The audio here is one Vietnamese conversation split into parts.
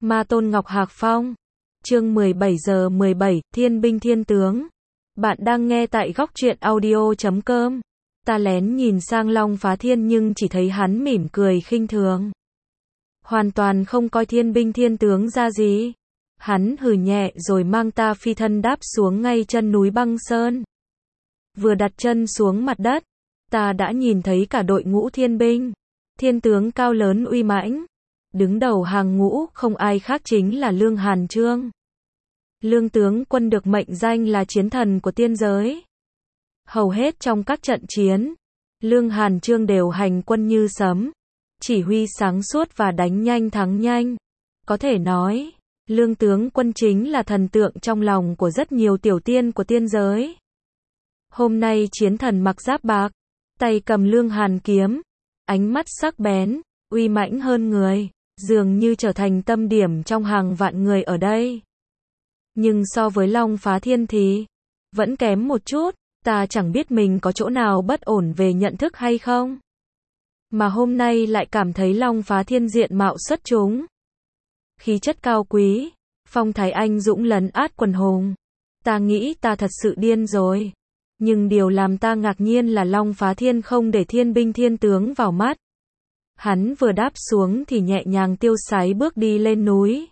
Ma Tôn Ngọc Hạc Phong. Chương 17 giờ 17, Thiên binh thiên tướng. Bạn đang nghe tại góc truyện audio.com. Ta lén nhìn sang Long Phá Thiên nhưng chỉ thấy hắn mỉm cười khinh thường. Hoàn toàn không coi thiên binh thiên tướng ra gì. Hắn hừ nhẹ rồi mang ta phi thân đáp xuống ngay chân núi băng sơn. Vừa đặt chân xuống mặt đất, ta đã nhìn thấy cả đội ngũ thiên binh, thiên tướng cao lớn uy mãnh. Đứng đầu hàng ngũ không ai khác chính là Lương Hàn Chương. Lương tướng quân được mệnh danh là chiến thần của tiên giới. Hầu hết trong các trận chiến, Lương Hàn Chương đều hành quân như sấm, chỉ huy sáng suốt và đánh nhanh thắng nhanh. Có thể nói, Lương tướng quân chính là thần tượng trong lòng của rất nhiều tiểu tiên của tiên giới. Hôm nay chiến thần mặc giáp bạc, tay cầm Lương Hàn kiếm, ánh mắt sắc bén, uy mãnh hơn người, dường như trở thành tâm điểm trong hàng vạn người ở đây. Nhưng so với Long Phá Thiên thì vẫn kém một chút, ta chẳng biết mình có chỗ nào bất ổn về nhận thức hay không. Mà hôm nay lại cảm thấy Long Phá Thiên diện mạo xuất chúng. Khí chất cao quý, phong thái anh dũng lấn át quần hùng. Ta nghĩ ta thật sự điên rồi. Nhưng điều làm ta ngạc nhiên là Long Phá Thiên không để thiên binh thiên tướng vào mắt. Hắn vừa đáp xuống thì nhẹ nhàng tiêu sái bước đi lên núi.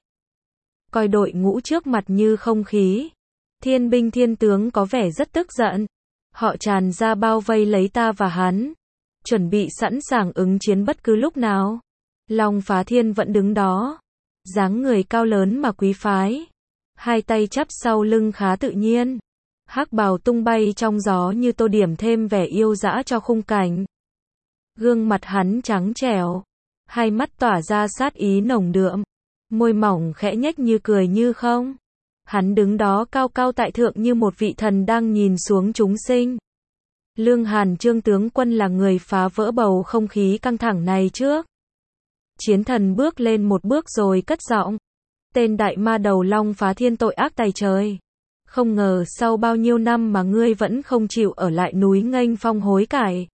Coi đội ngũ trước mặt như không khí. Thiên binh thiên tướng có vẻ rất tức giận. Họ tràn ra bao vây lấy ta và hắn, chuẩn bị sẵn sàng ứng chiến bất cứ lúc nào. Long Phá Thiên vẫn đứng đó, dáng người cao lớn mà quý phái, hai tay chắp sau lưng khá tự nhiên. Hắc bào tung bay trong gió như tô điểm thêm vẻ yêu dã cho khung cảnh. Gương mặt hắn trắng trẻo, hai mắt tỏa ra sát ý nồng đượm, môi mỏng khẽ nhếch như cười như không. Hắn đứng đó cao cao tại thượng như một vị thần đang nhìn xuống chúng sinh. Lương Hàn Chương tướng quân là người phá vỡ bầu không khí căng thẳng này trước. Chiến thần bước lên một bước rồi cất giọng. Tên đại ma đầu Long Phá Thiên tội ác tày trời. Không ngờ sau bao nhiêu năm mà ngươi vẫn không chịu ở lại núi nghênh phong hối cải.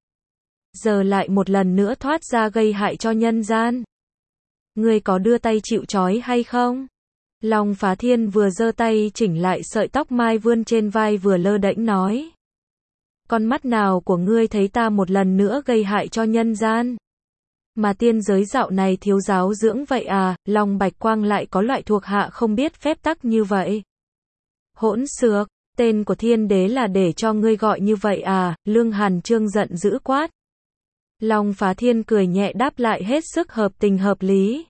Giờ lại một lần nữa thoát ra gây hại cho nhân gian. Ngươi có đưa tay chịu trói hay không? Long Phá Thiên vừa giơ tay chỉnh lại sợi tóc mai vươn trên vai vừa lơ đễnh nói. Con mắt nào của ngươi thấy ta một lần nữa gây hại cho nhân gian? Mà tiên giới dạo này thiếu giáo dưỡng vậy à? Long Bạch Quang lại có loại thuộc hạ không biết phép tắc như vậy. Hỗn xược, tên của thiên đế là để cho ngươi gọi như vậy à? Lương Hàn Chương giận dữ quát. Long Phá Thiên cười nhẹ đáp lại hết sức hợp tình hợp lý.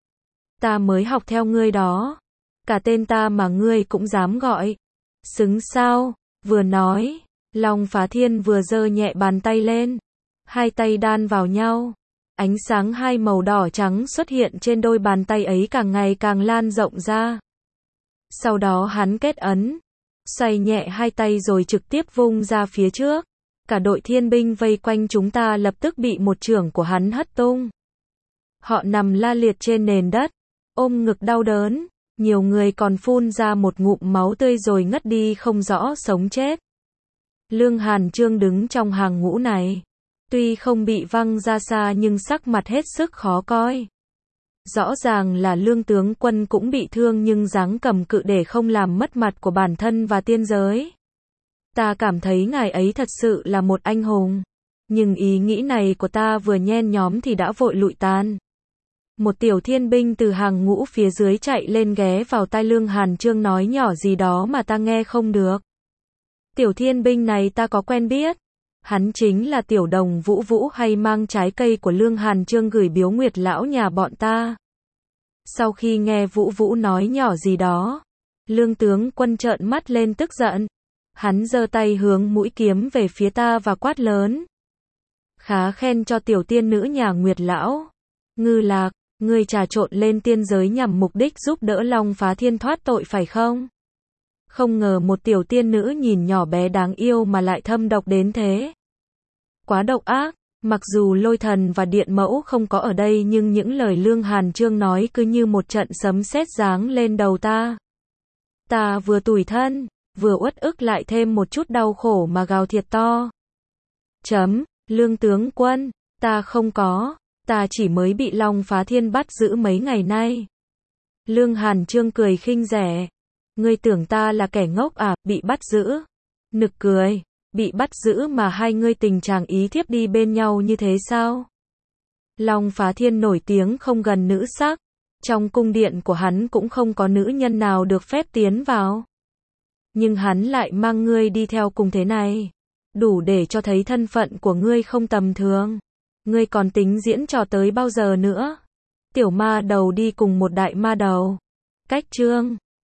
Ta mới học theo ngươi đó. Cả tên ta mà ngươi cũng dám gọi. Xứng sao? Vừa nói, Long Phá Thiên vừa giơ nhẹ bàn tay lên. Hai tay đan vào nhau. Ánh sáng hai màu đỏ trắng xuất hiện trên đôi bàn tay ấy càng ngày càng lan rộng ra. Sau đó hắn kết ấn, xoay nhẹ hai tay rồi trực tiếp vung ra phía trước. Cả đội thiên binh vây quanh chúng ta lập tức bị một chưởng của hắn hất tung. Họ nằm la liệt trên nền đất, ôm ngực đau đớn. Nhiều người còn phun ra một ngụm máu tươi rồi ngất đi không rõ sống chết. Lương Hàn Chương đứng trong hàng ngũ này. Tuy không bị văng ra xa nhưng sắc mặt hết sức khó coi. Rõ ràng là Lương tướng quân cũng bị thương nhưng dáng cầm cự để không làm mất mặt của bản thân và tiên giới. Ta cảm thấy ngài ấy thật sự là một anh hùng. Nhưng ý nghĩ này của ta vừa nhen nhóm thì đã vội lụi tan. Một tiểu thiên binh từ hàng ngũ phía dưới chạy lên ghé vào tai Lương Hàn Chương nói nhỏ gì đó mà ta nghe không được. Tiểu thiên binh này ta có quen biết. Hắn chính là tiểu đồng Vũ Vũ hay mang trái cây của Lương Hàn Chương gửi biếu Nguyệt lão nhà bọn ta. Sau khi nghe Vũ Vũ nói nhỏ gì đó, Lương tướng quân trợn mắt lên tức giận. Hắn giơ tay hướng mũi kiếm về phía ta và quát lớn. Khá khen cho tiểu tiên nữ nhà Nguyệt lão. Ngư Lạc, ngươi trà trộn lên tiên giới nhằm mục đích giúp đỡ Long Phá Thiên thoát tội phải không? Không ngờ một tiểu tiên nữ nhìn nhỏ bé đáng yêu mà lại thâm độc đến thế. Quá độc ác, mặc dù Lôi Thần và Điện Mẫu không có ở đây nhưng những lời Lương Hàn Chương nói cứ như một trận sấm sét giáng lên đầu ta. Ta vừa tủi thân, vừa uất ức lại thêm một chút đau khổ mà gào thiệt to. Lương tướng quân, ta không có, ta chỉ mới bị Long Phá Thiên bắt giữ mấy ngày nay. Lương Hàn Trương cười khinh rẻ. Ngươi tưởng ta là kẻ ngốc à, bị bắt giữ. Nực cười, bị bắt giữ mà hai ngươi tình trạng ý thiếp đi bên nhau như thế sao? Long Phá Thiên nổi tiếng không gần nữ sắc. Trong cung điện của hắn cũng không có nữ nhân nào được phép tiến vào. Nhưng hắn lại mang ngươi đi theo cùng thế này. Đủ để cho thấy thân phận của ngươi không tầm thường. Ngươi còn tính diễn trò tới bao giờ nữa? Tiểu ma đầu đi cùng một đại ma đầu. Cách chương